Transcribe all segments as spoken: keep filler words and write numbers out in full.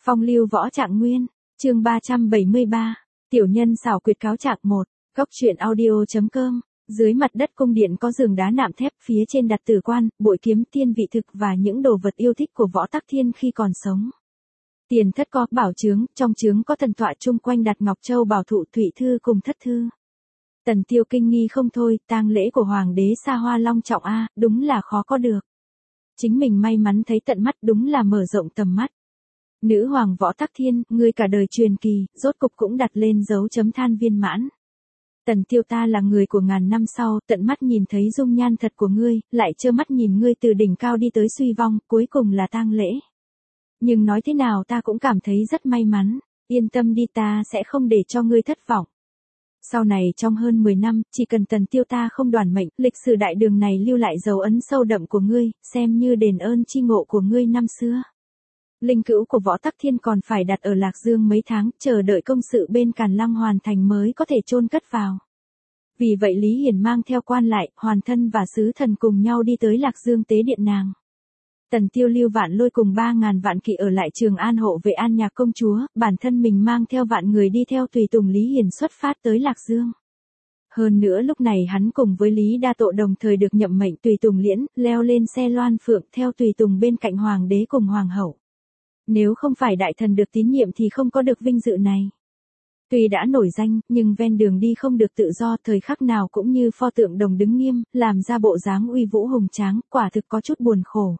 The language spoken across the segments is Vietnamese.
Phong lưu võ trạng nguyên, chương ba trăm bảy mươi ba, tiểu nhân xảo quyệt cáo trạng một, góc truyện audio.com, dưới mặt đất cung điện có giường đá nạm thép, phía trên đặt tử quan, bội kiếm, tiên vị thực và những đồ vật yêu thích của Võ Tắc Thiên khi còn sống. Tiền thất có bảo trướng, trong trướng có thần tọa chung quanh đặt ngọc châu bảo thụ, thụy thư cùng thất thư. Tần Tiêu kinh nghi không thôi, tang lễ của hoàng đế xa hoa long trọng a, đúng là khó có được. Chính mình may mắn thấy tận mắt, đúng là mở rộng tầm mắt. Nữ hoàng Võ Tắc Thiên, ngươi cả đời truyền kỳ, rốt cục cũng đặt lên dấu chấm than viên mãn. Tần Tiêu ta là người của ngàn năm sau, tận mắt nhìn thấy dung nhan thật của ngươi, lại trơ mắt nhìn ngươi từ đỉnh cao đi tới suy vong, cuối cùng là tang lễ. Nhưng nói thế nào ta cũng cảm thấy rất may mắn, yên tâm đi, ta sẽ không để cho ngươi thất vọng. Sau này trong hơn mười năm, chỉ cần Tần Tiêu ta không đoản mệnh, lịch sử đại đường này lưu lại dấu ấn sâu đậm của ngươi, xem như đền ơn chi ngộ của ngươi năm xưa. Linh cữu của Võ Tắc Thiên còn phải đặt ở Lạc Dương mấy tháng, chờ đợi công sự bên Càn Lăng hoàn thành mới có thể chôn cất vào. Vì vậy Lý Hiển mang theo quan lại, hoàn thân và sứ thần cùng nhau đi tới Lạc Dương tế điện nàng. Tần Tiêu lưu vạn lôi cùng ba ngàn vạn kỵ ở lại Trường An hộ vệ An Nhạc công chúa, bản thân mình mang theo vạn người đi theo tùy tùng Lý Hiển xuất phát tới Lạc Dương. Hơn nữa lúc này hắn cùng với Lý Đa Tộ đồng thời được nhậm mệnh tùy tùng liễn, leo lên xe loan phượng theo tùy tùng bên cạnh hoàng đế cùng hoàng hậu. Nếu không phải đại thần được tín nhiệm thì không có được vinh dự này. Tuy đã nổi danh, nhưng ven đường đi không được tự do, thời khắc nào cũng như pho tượng đồng đứng nghiêm, làm ra bộ dáng uy vũ hùng tráng, quả thực có chút buồn khổ.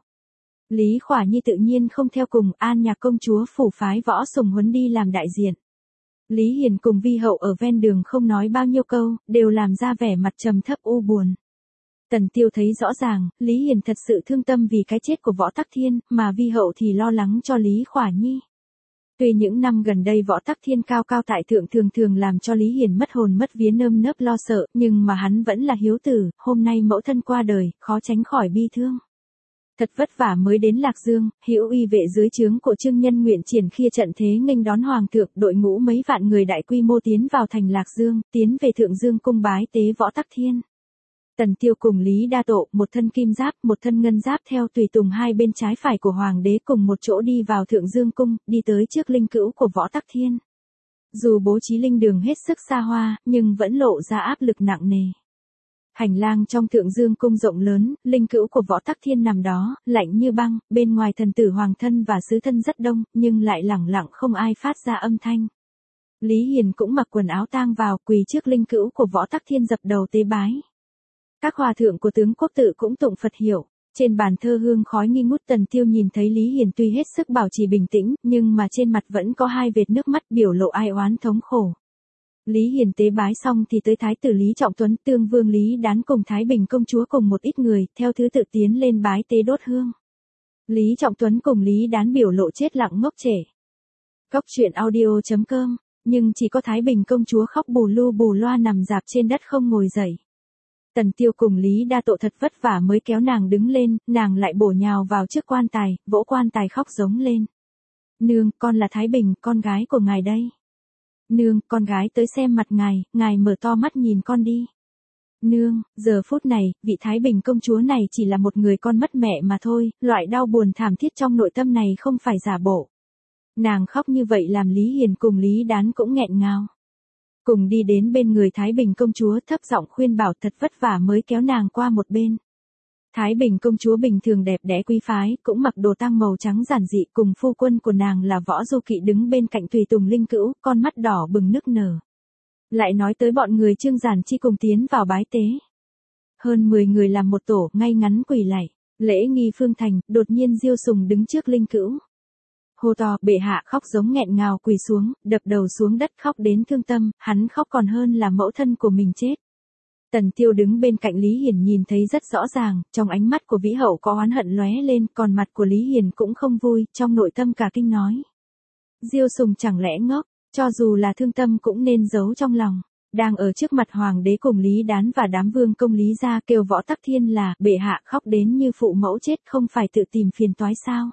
Lý Khỏa Nhi tự nhiên không theo cùng, An Nhạc công chúa phủ phái Võ Sùng Huấn đi làm đại diện. Lý Hiền cùng vi hậu ở ven đường không nói bao nhiêu câu, đều làm ra vẻ mặt trầm thấp u buồn. Tần Tiêu thấy rõ ràng, Lý Hiền thật sự thương tâm vì cái chết của Võ Tắc Thiên, mà vi hậu thì lo lắng cho Lý Khỏa Nhi. Tuy những năm gần đây Võ Tắc Thiên cao cao tại thượng thường thường làm cho Lý Hiền mất hồn mất vía, nơm nớp lo sợ, nhưng mà hắn vẫn là hiếu tử, hôm nay mẫu thân qua đời, khó tránh khỏi bi thương. Thật vất vả mới đến Lạc Dương, hữu uy vệ dưới trướng của Trương Nhân Nguyện triển khiêng trận thế nghênh đón hoàng thượng, đội ngũ mấy vạn người đại quy mô tiến vào thành Lạc Dương, tiến về Thượng Dương cung bái tế Võ Tắc Thiên. Tần Tiêu cùng Lý Đa Tộ, một thân kim giáp, một thân ngân giáp theo tùy tùng hai bên trái phải của hoàng đế cùng một chỗ đi vào Thượng Dương cung, đi tới trước linh cữu của Võ Tắc Thiên. Dù bố trí linh đường hết sức xa hoa, nhưng vẫn lộ ra áp lực nặng nề. Hành lang trong Thượng Dương cung rộng lớn, linh cữu của Võ Tắc Thiên nằm đó, lạnh như băng, bên ngoài thần tử hoàng thân và sứ thân rất đông, nhưng lại lẳng lặng không ai phát ra âm thanh. Lý Hiền cũng mặc quần áo tang vào, quỳ trước linh cữu của Võ Tắc Thiên dập đầu tế bái. Các hòa thượng của tướng quốc tự cũng tụng Phật hiệu, trên bàn thơ hương khói nghi ngút. Tần Tiêu nhìn thấy Lý Hiền tuy hết sức bảo trì bình tĩnh, nhưng mà trên mặt vẫn có hai vệt nước mắt biểu lộ ai oán thống khổ. Lý Hiền tế bái xong thì tới Thái tử Lý Trọng Tuấn, Tương Vương Lý Đán cùng Thái Bình công chúa cùng một ít người, theo thứ tự tiến lên bái tế đốt hương. Lý Trọng Tuấn cùng Lý Đán biểu lộ chết lặng ngốc trệ. Góc truyện audio.com, nhưng chỉ có Thái Bình công chúa khóc bù lu bù loa nằm rạp trên đất không ngồi dậy. Tần Tiêu cùng Lý Đa Tộ thật vất vả mới kéo nàng đứng lên, nàng lại bổ nhào vào trước quan tài, vỗ quan tài khóc giống lên. Nương, con là Thái Bình, con gái của ngài đây. Nương, con gái tới xem mặt ngài, ngài mở to mắt nhìn con đi. Nương, giờ phút này, vị Thái Bình công chúa này chỉ là một người con mất mẹ mà thôi, loại đau buồn thảm thiết trong nội tâm này không phải giả bộ. Nàng khóc như vậy làm Lý Hiền cùng Lý Đán cũng nghẹn ngào. Cùng đi đến bên người Thái Bình công chúa thấp giọng khuyên bảo, thật vất vả mới kéo nàng qua một bên. Thái Bình công chúa bình thường đẹp đẽ quý phái, cũng mặc đồ tang màu trắng giản dị, cùng phu quân của nàng là Võ Du Kỵ đứng bên cạnh tùy tùng linh cữu, con mắt đỏ bừng nức nở. Lại nói tới bọn người Trương Giản Chi cùng tiến vào bái tế. Hơn mười người làm một tổ, ngay ngắn quỳ lạy, lễ nghi phương thành, đột nhiên Diêu Sùng đứng trước linh cữu. Hô to, bệ hạ, khóc giống nghẹn ngào quỳ xuống, đập đầu xuống đất khóc đến thương tâm, hắn khóc còn hơn là mẫu thân của mình chết. Tần Tiêu đứng bên cạnh Lý Hiền nhìn thấy rất rõ ràng, trong ánh mắt của vĩ hậu có oán hận lóe lên, còn mặt của Lý Hiền cũng không vui, trong nội tâm cả kinh nói. Diêu Sùng chẳng lẽ ngốc, cho dù là thương tâm cũng nên giấu trong lòng. Đang ở trước mặt hoàng đế cùng Lý Đán và đám vương công Lý gia kêu Võ Tắc Thiên là, bệ hạ khóc đến như phụ mẫu chết không phải tự tìm phiền toái sao.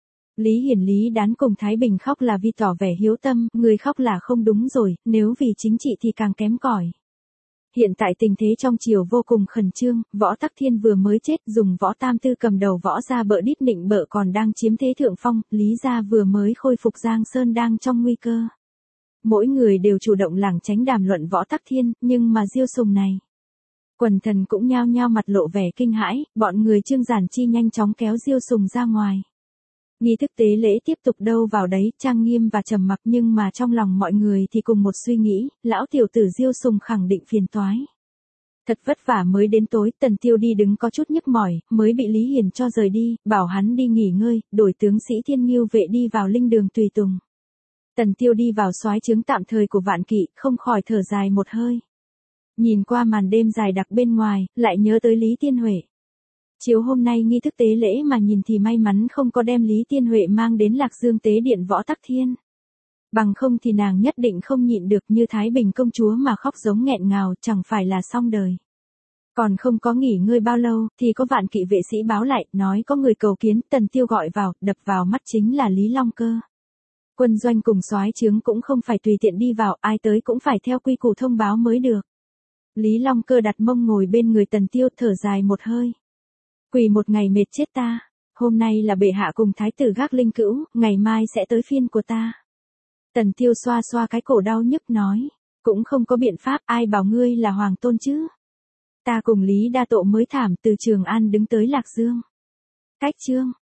Lý Hiền Lý Đán cùng Thái Bình khóc là vì tỏ vẻ hiếu tâm, người khóc là không đúng rồi, nếu vì chính trị thì càng kém cỏi. Hiện tại tình thế trong triều vô cùng khẩn trương, Võ Tắc Thiên vừa mới chết, dùng Võ Tam Tư cầm đầu Võ gia bợ đít nịnh bợ còn đang chiếm thế thượng phong, Lý gia vừa mới khôi phục Giang Sơn đang trong nguy cơ. Mỗi người đều chủ động lảng tránh đàm luận Võ Tắc Thiên, nhưng mà Diêu Sùng này. Quần thần cũng nhao nhao mặt lộ vẻ kinh hãi, bọn người Trương Giản Chi nhanh chóng kéo Diêu Sùng ra ngoài. Nghi thức tế lễ tiếp tục đâu vào đấy, trang nghiêm và trầm mặc, nhưng mà trong lòng mọi người thì cùng một suy nghĩ, lão tiểu tử Diêu Sùng khẳng định phiền toái. Thật vất vả mới đến tối, Tần Tiêu đi đứng có chút nhức mỏi, mới bị Lý Hiền cho rời đi, bảo hắn đi nghỉ ngơi, đổi tướng sĩ Thiên Ngưu vệ đi vào linh đường tùy tùng. Tần Tiêu đi vào soái trướng tạm thời của Vạn Kỵ, không khỏi thở dài một hơi. Nhìn qua màn đêm dài đặc bên ngoài, lại nhớ tới Lý Tiên Huệ. Chiều hôm nay nghi thức tế lễ mà nhìn thì may mắn không có đem Lý Tiên Huệ mang đến Lạc Dương tế điện Võ Tắc Thiên. Bằng không thì nàng nhất định không nhịn được như Thái Bình công chúa mà khóc giống nghẹn ngào, chẳng phải là xong đời. Còn không có nghỉ ngơi bao lâu, thì có Vạn Kỵ vệ sĩ báo lại, nói có người cầu kiến. Tần Tiêu gọi vào, đập vào mắt chính là Lý Long Cơ. Quân doanh cùng soái trướng cũng không phải tùy tiện đi vào, ai tới cũng phải theo quy củ thông báo mới được. Lý Long Cơ đặt mông ngồi bên người Tần Tiêu, thở dài một hơi. Quỳ một ngày mệt chết ta, hôm nay là bệ hạ cùng thái tử gác linh cữu, ngày mai sẽ tới phiên của ta. Tần Tiêu xoa xoa cái cổ đau nhức nói, cũng không có biện pháp, ai bảo ngươi là hoàng tôn chứ. Ta cùng Lý Đa Tộ mới thảm từ Trường An đứng tới Lạc Dương. Cách chương